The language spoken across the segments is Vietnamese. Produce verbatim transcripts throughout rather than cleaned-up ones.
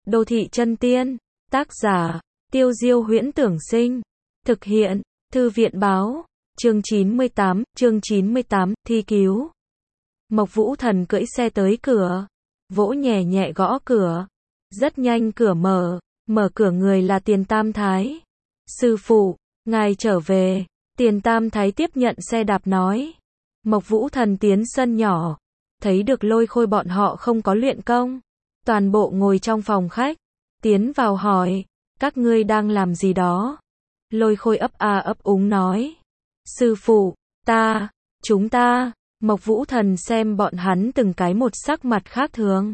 Đô thị chân tiên, tác giả, Tiêu Diêu Huyễn Tưởng Sinh, thực hiện, Thư viện báo, chương chín mươi tám, chương chín mươi tám, thi cứu. Mộc Vũ Thần cưỡi xe tới cửa, vỗ nhẹ nhẹ gõ cửa, rất nhanh cửa mở, mở cửa người là Tiền Tam Thái. Sư phụ, ngài trở về. Tiền Tam Thái tiếp nhận xe đạp nói. Mộc Vũ Thần tiến sân nhỏ, thấy được Lôi Khôi bọn họ không có luyện công, toàn bộ ngồi trong phòng khách, tiến vào hỏi, các ngươi đang làm gì đó? Lôi Khôi ấp a ấp úng nói, sư phụ, ta, chúng ta. Mộc Vũ Thần xem bọn hắn từng cái một sắc mặt khác thường,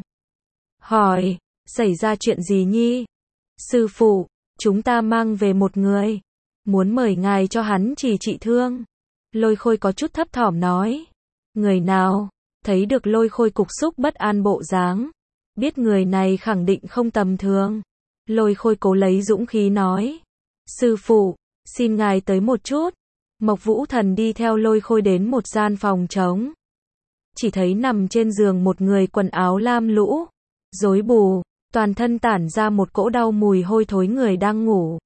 hỏi, xảy ra chuyện gì nhi? Sư phụ, chúng ta mang về một người, muốn mời ngài cho hắn chỉ trị thương. Lôi Khôi có chút thấp thỏm nói, người nào? Thấy được Lôi Khôi cục xúc bất an bộ dáng, biết người này khẳng định không tầm thường. Lôi Khôi cố lấy dũng khí nói, sư phụ, xin ngài tới một chút. Mộc Vũ Thần đi theo Lôi Khôi đến một gian phòng trống, chỉ thấy nằm trên giường một người quần áo lam lũ, rối bù, toàn thân tản ra một cỗ đau mùi hôi thối người đang ngủ.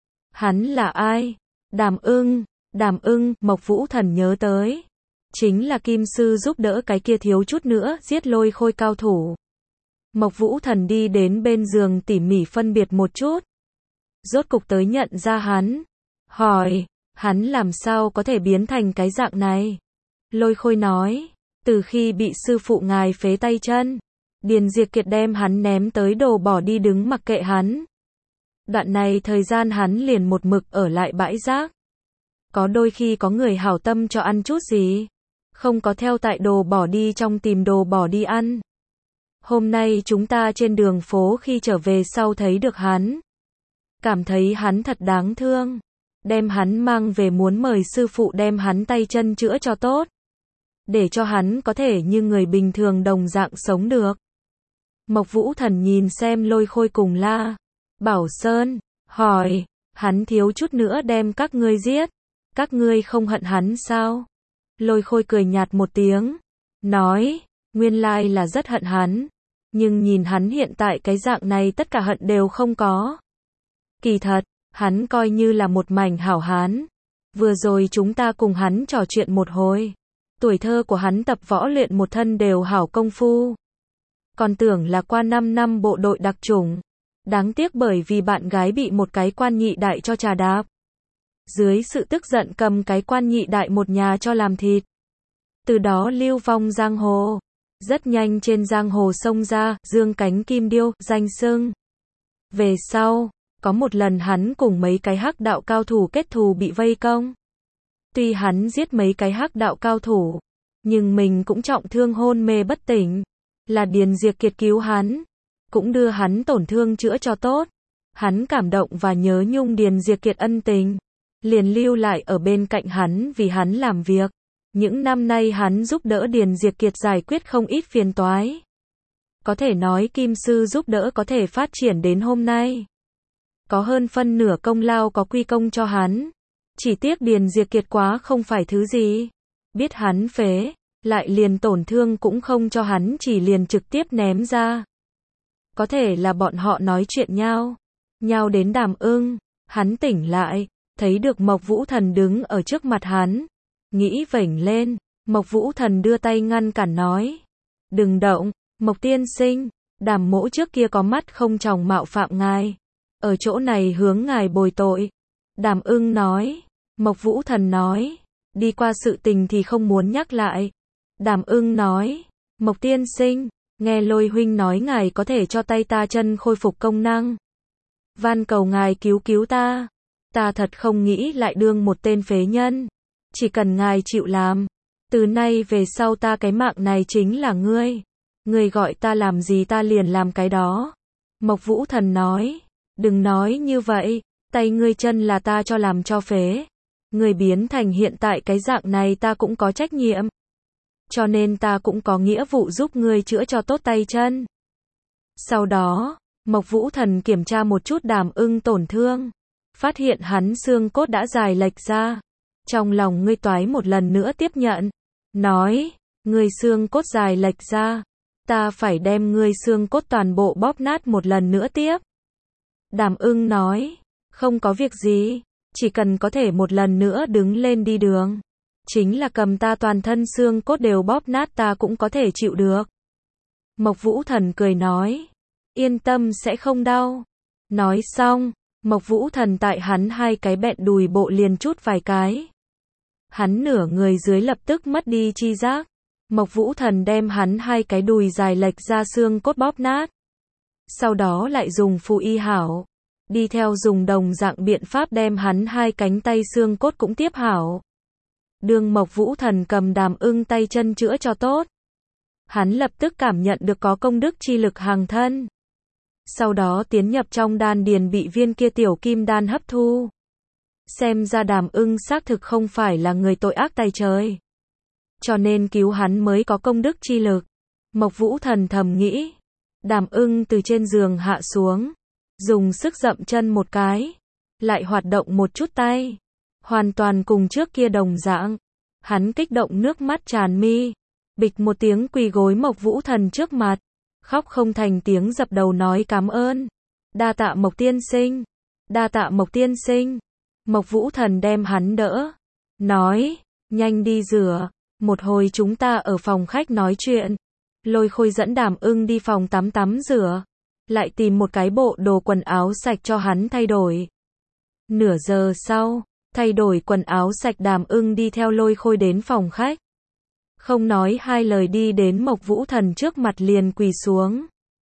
Hắn là ai? Đàm Ưng. Đàm Ưng, Mộc Vũ Thần nhớ tới, chính là Kim Sư giúp đỡ cái kia thiếu chút nữa giết Lôi Khôi cao thủ. Mộc Vũ Thần đi đến bên giường tỉ mỉ phân biệt một chút, rốt cục tới nhận ra hắn, hỏi, hắn làm sao có thể biến thành cái dạng này? Lôi Khôi nói, từ khi bị sư phụ ngài phế tay chân, Điền Diệt Kiệt đem hắn ném tới đổ bỏ đi đứng mặc kệ hắn. Đoạn này thời gian hắn liền một mực ở lại bãi rác. Có đôi khi có người hảo tâm cho ăn chút gì, không có theo tại đồ bỏ đi trong tìm đồ bỏ đi ăn. Hôm nay chúng ta trên đường phố khi trở về sau thấy được hắn, cảm thấy hắn thật đáng thương, đem hắn mang về muốn mời sư phụ đem hắn tay chân chữa cho tốt, để cho hắn có thể như người bình thường đồng dạng sống được. Mộc Vũ Thần nhìn xem Lôi Khôi cùng La Bảo Sơn, hỏi, hắn thiếu chút nữa đem các ngươi giết, các ngươi không hận hắn sao? Lôi Khôi cười nhạt một tiếng, nói, nguyên lai là rất hận hắn, nhưng nhìn hắn hiện tại cái dạng này tất cả hận đều không có. Kỳ thật, hắn coi như là một mảnh hảo hán. Vừa rồi chúng ta cùng hắn trò chuyện một hồi, tuổi thơ của hắn tập võ luyện một thân đều hảo công phu. Còn tưởng là qua năm năm bộ đội đặc chủng, đáng tiếc bởi vì bạn gái bị một cái quan nhị đại cho trà đạp. Dưới sự tức giận cầm cái quan nhị đại một nhà cho làm thịt. Từ đó lưu vong giang hồ. Rất nhanh trên giang hồ xông ra, dương cánh kim điêu, danh xưng. Về sau, có một lần hắn cùng mấy cái hắc đạo cao thủ kết thù bị vây công. Tuy hắn giết mấy cái hắc đạo cao thủ, nhưng mình cũng trọng thương hôn mê bất tỉnh. Là Điền Diệt Kiệt cứu hắn, cũng đưa hắn tổn thương chữa cho tốt. Hắn cảm động và nhớ nhung Điền Diệt Kiệt ân tình, liền lưu lại ở bên cạnh hắn vì hắn làm việc. Những năm nay hắn giúp đỡ Điền Diệt Kiệt giải quyết không ít phiền toái. Có thể nói Kim Sư giúp đỡ có thể phát triển đến hôm nay, có hơn phân nửa công lao có quy công cho hắn. Chỉ tiếc Điền Diệt Kiệt quá không phải thứ gì, biết hắn phế, lại liền tổn thương cũng không cho hắn, chỉ liền trực tiếp ném ra. Có thể là bọn họ nói chuyện nhau, nhau đến Đàm Ưng, hắn tỉnh lại, thấy được Mộc Vũ Thần đứng ở trước mặt hắn, nghĩ vểnh lên. Mộc Vũ Thần đưa tay ngăn cản nói, đừng động, Mộc tiên sinh, Đàm mỗ trước kia có mắt không tròng mạo phạm ngài, ở chỗ này hướng ngài bồi tội. Đàm Ưng nói. Mộc Vũ Thần nói, đi qua sự tình thì không muốn nhắc lại. Đàm Ưng nói, Mộc tiên sinh, nghe Lôi huynh nói ngài có thể cho tay ta chân khôi phục công năng, van cầu ngài cứu cứu ta. Ta thật không nghĩ lại đương một tên phế nhân, chỉ cần ngài chịu làm, từ nay về sau ta cái mạng này chính là ngươi, ngươi gọi ta làm gì ta liền làm cái đó. Mộc Vũ Thần nói, đừng nói như vậy, tay ngươi chân là ta cho làm cho phế, ngươi biến thành hiện tại cái dạng này ta cũng có trách nhiệm, cho nên ta cũng có nghĩa vụ giúp ngươi chữa cho tốt tay chân. Sau đó, Mộc Vũ Thần kiểm tra một chút Đàm Ưng tổn thương, phát hiện hắn xương cốt đã dài lệch ra. Trong lòng ngươi toái một lần nữa tiếp nhận, nói, ngươi xương cốt dài lệch ra, ta phải đem ngươi xương cốt toàn bộ bóp nát một lần nữa tiếp. Đàm ưng nói, không có việc gì, chỉ cần có thể một lần nữa đứng lên đi đường. Chính là cầm ta toàn thân xương cốt đều bóp nát ta cũng có thể chịu được. Mộc Vũ Thần cười nói, yên tâm sẽ không đau. Nói xong, Mộc Vũ Thần tại hắn hai cái bẹn đùi bộ liền chút vài cái. Hắn nửa người dưới lập tức mất đi chi giác. Mộc Vũ Thần đem hắn hai cái đùi dài lệch ra xương cốt bóp nát. Sau đó lại dùng phù y hảo. Đi theo dùng đồng dạng biện pháp đem hắn hai cánh tay xương cốt cũng tiếp hảo. Đường Mộc Vũ Thần cầm Đàm Ưng tay chân chữa cho tốt. Hắn lập tức cảm nhận được có công đức chi lực hàng thân. Sau đó tiến nhập trong đan điền bị viên kia tiểu kim đan hấp thu. Xem ra Đàm Ưng xác thực không phải là người tội ác tày trời. Cho nên cứu hắn mới có công đức chi lực. Mộc Vũ Thần thầm nghĩ. Đàm Ưng từ trên giường hạ xuống. Dùng sức dậm chân một cái. Lại hoạt động một chút tay. Hoàn toàn cùng trước kia đồng dạng. Hắn kích động nước mắt tràn mi. Bịch một tiếng quỳ gối Mộc Vũ Thần trước mặt. Khóc không thành tiếng dập đầu nói cảm ơn. Đa tạ Mộc tiên sinh. Đa tạ Mộc tiên sinh. Mộc Vũ Thần đem hắn đỡ. Nói, nhanh đi rửa. Một hồi chúng ta ở phòng khách nói chuyện. Lôi Khôi dẫn Đàm Ưng đi phòng tắm tắm rửa. Lại tìm một cái bộ đồ quần áo sạch cho hắn thay đổi. Nửa giờ sau, thay đổi quần áo sạch Đàm Ưng đi theo Lôi Khôi đến phòng khách. Không nói hai lời đi đến Mộc Vũ Thần trước mặt liền quỳ xuống.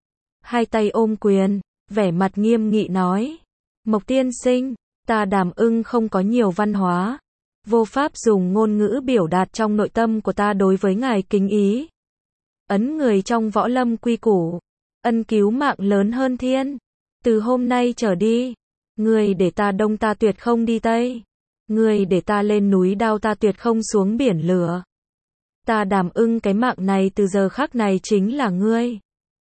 Hai tay ôm quyền, vẻ mặt nghiêm nghị nói. Mộc tiên sinh, ta Đàm Ưng không có nhiều văn hóa. Vô pháp dùng ngôn ngữ biểu đạt trong nội tâm của ta đối với ngài kính ý. Ấn người trong võ lâm quy củ. Ân cứu mạng lớn hơn thiên. Từ hôm nay trở đi. Người để ta đông ta tuyệt không đi tây. Người để ta lên núi đao ta tuyệt không xuống biển lửa. Ta Đàm Ưng cái mạng này từ giờ khắc này chính là ngươi.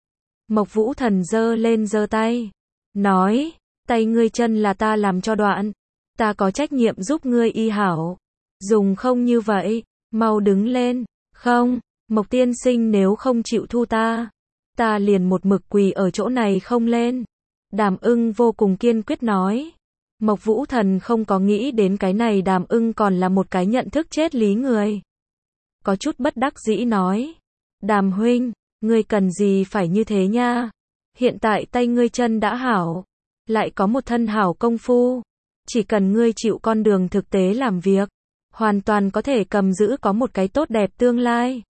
Mộc Vũ Thần giơ lên giơ tay. Nói, tay ngươi chân là ta làm cho đoạn. Ta có trách nhiệm giúp ngươi y hảo. Dùng không như vậy, mau đứng lên. Không, Mộc tiên sinh nếu không chịu thu ta. Ta liền một mực quỳ ở chỗ này không lên. Đàm Ưng vô cùng kiên quyết nói. Mộc Vũ Thần không có nghĩ đến cái này Đàm Ưng còn là một cái nhận thức chết lý người. Có chút bất đắc dĩ nói. Đàm huynh, ngươi cần gì phải như thế nha. Hiện tại tay ngươi chân đã hảo. Lại có một thân hảo công phu. Chỉ cần ngươi chịu con đường thực tế làm việc. Hoàn toàn có thể cầm giữ có một cái tốt đẹp tương lai.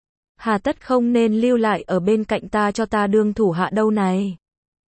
Hà tất không nên lưu lại ở bên cạnh ta cho ta đương thủ hạ đâu này.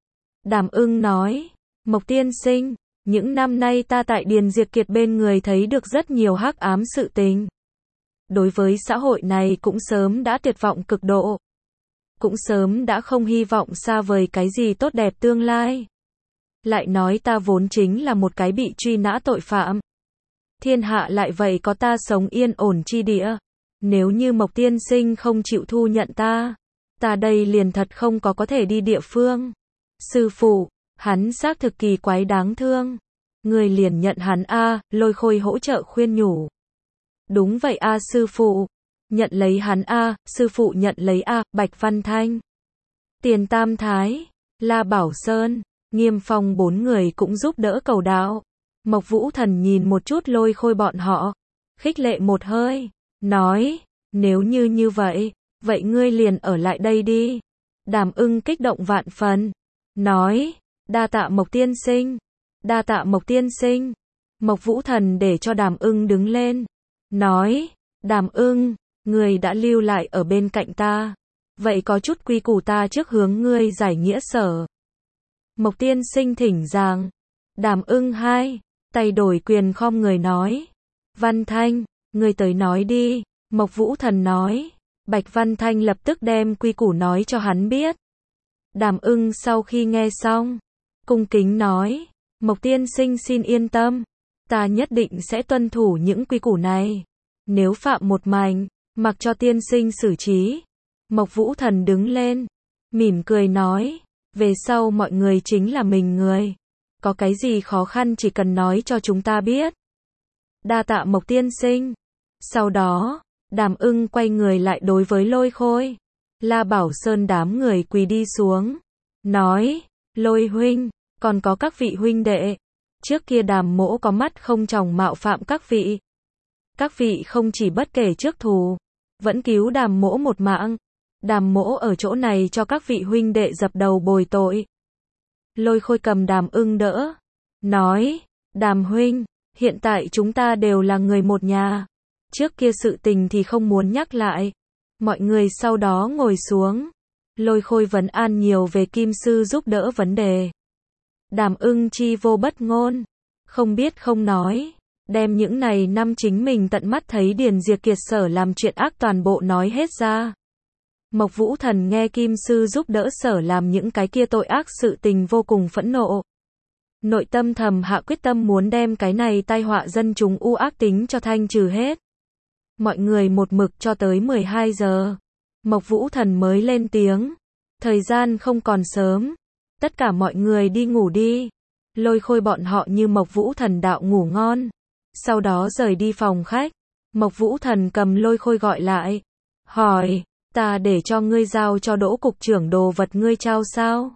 Đàm Ưng nói. Mộc tiên sinh, những năm nay ta tại Điền Diệt Kiệt bên người thấy được rất nhiều hắc ám sự tình. Đối với xã hội này cũng sớm đã tuyệt vọng cực độ. Cũng sớm đã không hy vọng xa vời cái gì tốt đẹp tương lai. Lại nói ta vốn chính là một cái bị truy nã tội phạm. Thiên hạ lại vậy có ta sống yên ổn chi địa. Nếu như Mộc tiên sinh không chịu thu nhận ta, ta đây liền thật không có có thể đi địa phương. Sư phụ, hắn xác thực kỳ quái đáng thương. Người liền nhận hắn a, Lôi Khôi hỗ trợ khuyên nhủ. Đúng vậy a sư phụ. Nhận lấy hắn a, sư phụ nhận lấy a, Bạch Văn Thanh. Tiền Tam Thái, La Bảo Sơn, Nghiêm Phong bốn người cũng giúp đỡ cầu đạo. Mộc Vũ Thần nhìn một chút Lôi Khôi bọn họ, khích lệ một hơi, nói, nếu như như vậy, vậy ngươi liền ở lại đây đi. Đàm Ưng kích động vạn phần, nói, đa tạ Mộc tiên sinh, đa tạ Mộc tiên sinh. Mộc Vũ Thần để cho Đàm Ưng đứng lên, nói, Đàm Ưng, ngươi đã lưu lại ở bên cạnh ta, vậy có chút quy củ ta trước hướng ngươi giải nghĩa sở. Mộc tiên sinh thỉnh giảng. Đàm Ưng hai, tay đổi quyền khom người nói, Văn Thanh, ngươi tới nói đi. Mộc Vũ Thần nói. Bạch Văn Thanh lập tức đem quy củ nói cho hắn biết. Đàm Ưng sau khi nghe xong, cung kính nói, Mộc tiên sinh xin yên tâm, ta nhất định sẽ tuân thủ những quy củ này. Nếu phạm một mảnh, mặc cho tiên sinh xử trí. Mộc Vũ Thần đứng lên, mỉm cười nói, về sau mọi người chính là mình người. Có cái gì khó khăn chỉ cần nói cho chúng ta biết. Đa tạ Mộc tiên sinh. Sau đó, Đàm Ưng quay người lại đối với Lôi Khôi. La Bảo Sơn đám người quỳ đi xuống, nói, Lôi huynh, còn có các vị huynh đệ, trước kia Đàm mỗ có mắt không tròng mạo phạm các vị. Các vị không chỉ bất kể trước thù, vẫn cứu Đàm mỗ một mạng. Đàm mỗ ở chỗ này cho các vị huynh đệ dập đầu bồi tội. Lôi Khôi cầm Đàm Ưng đỡ, nói, Đàm huynh, hiện tại chúng ta đều là người một nhà. Trước kia sự tình thì không muốn nhắc lại. Mọi người sau đó ngồi xuống. Lôi Khôi vấn an nhiều về Kim Sư giúp đỡ vấn đề. Đàm Ưng chi vô bất ngôn, không biết không nói, đem những này năm chính mình tận mắt thấy Điền Diệp Kiệt Sở làm chuyện ác toàn bộ nói hết ra. Mộc Vũ Thần nghe Kim Sư giúp đỡ Sở làm những cái kia tội ác sự tình vô cùng phẫn nộ. Nội tâm thầm hạ quyết tâm muốn đem cái này tai họa dân chúng u ác tính cho thanh trừ hết. Mọi người một mực cho tới mười hai giờ. Mộc Vũ Thần mới lên tiếng. Thời gian không còn sớm. Tất cả mọi người đi ngủ đi. Lôi Khôi bọn họ như Mộc Vũ Thần đạo ngủ ngon. Sau đó rời đi phòng khách. Mộc Vũ Thần cầm Lôi Khôi gọi lại. Hỏi, ta để cho ngươi giao cho Đỗ cục trưởng đồ vật ngươi trao sao?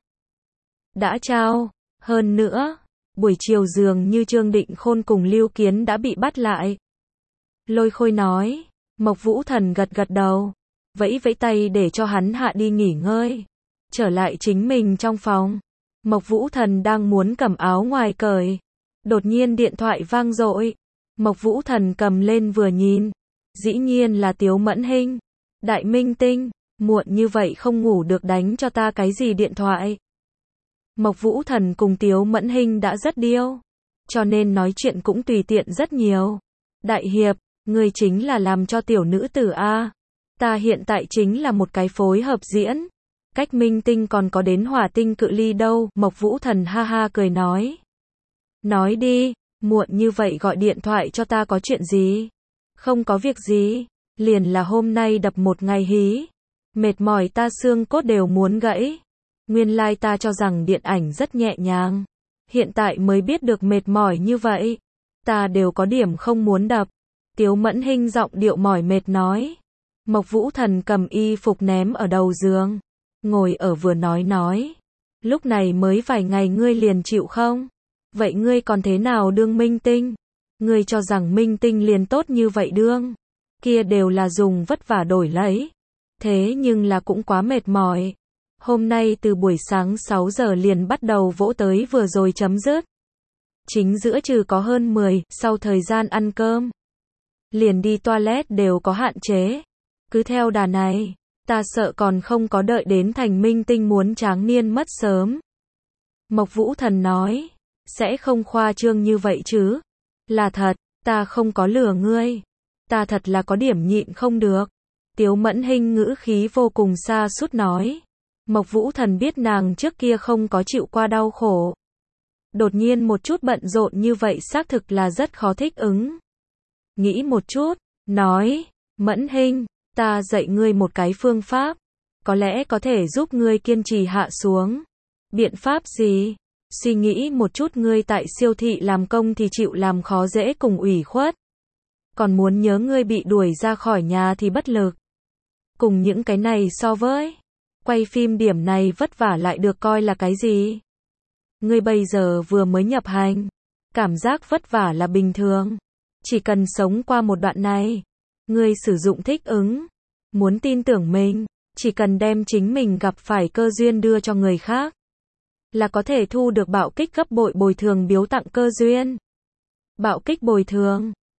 Đã trao. Hơn nữa, buổi chiều dường như Trương Định Khôn cùng Lưu Kiến đã bị bắt lại. Lôi Khôi nói. Mộc Vũ Thần gật gật đầu, vẫy vẫy tay để cho hắn hạ đi nghỉ ngơi. Trở lại chính mình trong phòng. Mộc Vũ Thần đang muốn cầm áo ngoài cởi. Đột nhiên điện thoại vang dội. Mộc Vũ Thần cầm lên vừa nhìn. Dĩ nhiên là Tiếu Mẫn Hinh. Đại minh tinh, muộn như vậy không ngủ được đánh cho ta cái gì điện thoại. Mộc Vũ Thần cùng Tiếu Mẫn Hinh đã rất điêu. Cho nên nói chuyện cũng tùy tiện rất nhiều. Đại hiệp, người chính là làm cho tiểu nữ tử A. Ta hiện tại chính là một cái phối hợp diễn. Cách minh tinh còn có đến hỏa tinh cự ly đâu. Mộc Vũ Thần ha ha cười nói. Nói đi, muộn như vậy gọi điện thoại cho ta có chuyện gì? Không có việc gì, liền là hôm nay đập một ngày hí. Mệt mỏi ta xương cốt đều muốn gãy. Nguyên lai ta cho rằng điện ảnh rất nhẹ nhàng. Hiện tại mới biết được mệt mỏi như vậy. Ta đều có điểm không muốn đập. Tiếu Mẫn Hinh giọng điệu mỏi mệt nói. Mộc Vũ Thần cầm y phục ném ở đầu giường. Ngồi ở vừa nói nói. Lúc này mới vài ngày ngươi liền chịu không? Vậy ngươi còn thế nào đương minh tinh? Ngươi cho rằng minh tinh liền tốt như vậy đương? Kia đều là dùng vất vả đổi lấy. Thế nhưng là cũng quá mệt mỏi. Hôm nay từ buổi sáng sáu giờ liền bắt đầu vỗ tới vừa rồi chấm dứt. Chính giữa trừ có hơn mười, sau thời gian ăn cơm. Liền đi toilet đều có hạn chế. Cứ theo đà này, ta sợ còn không có đợi đến thành minh tinh muốn tráng niên mất sớm. Mộc Vũ Thần nói, sẽ không khoa trương như vậy chứ. Là thật, ta không có lừa ngươi. Ta thật là có điểm nhịn không được. Tiếu Mẫn Hinh ngữ khí vô cùng xa sút nói. Mộc Vũ Thần biết nàng trước kia không có chịu qua đau khổ. Đột nhiên một chút bận rộn như vậy xác thực là rất khó thích ứng. Nghĩ một chút, nói, Mẫn Hinh, ta dạy ngươi một cái phương pháp. Có lẽ có thể giúp ngươi kiên trì hạ xuống. Biện pháp gì? Suy nghĩ một chút ngươi tại siêu thị làm công thì chịu làm khó dễ cùng ủy khuất. Còn muốn nhớ ngươi bị đuổi ra khỏi nhà thì bất lực. Cùng những cái này so với quay phim điểm này vất vả lại được coi là cái gì? Ngươi bây giờ vừa mới nhập hành, cảm giác vất vả là bình thường. Chỉ cần sống qua một đoạn này, ngươi sử dụng thích ứng, muốn tin tưởng mình, chỉ cần đem chính mình gặp phải cơ duyên đưa cho người khác, là có thể thu được bạo kích gấp bội bồi thường biếu tặng cơ duyên. Bạo kích bồi thường,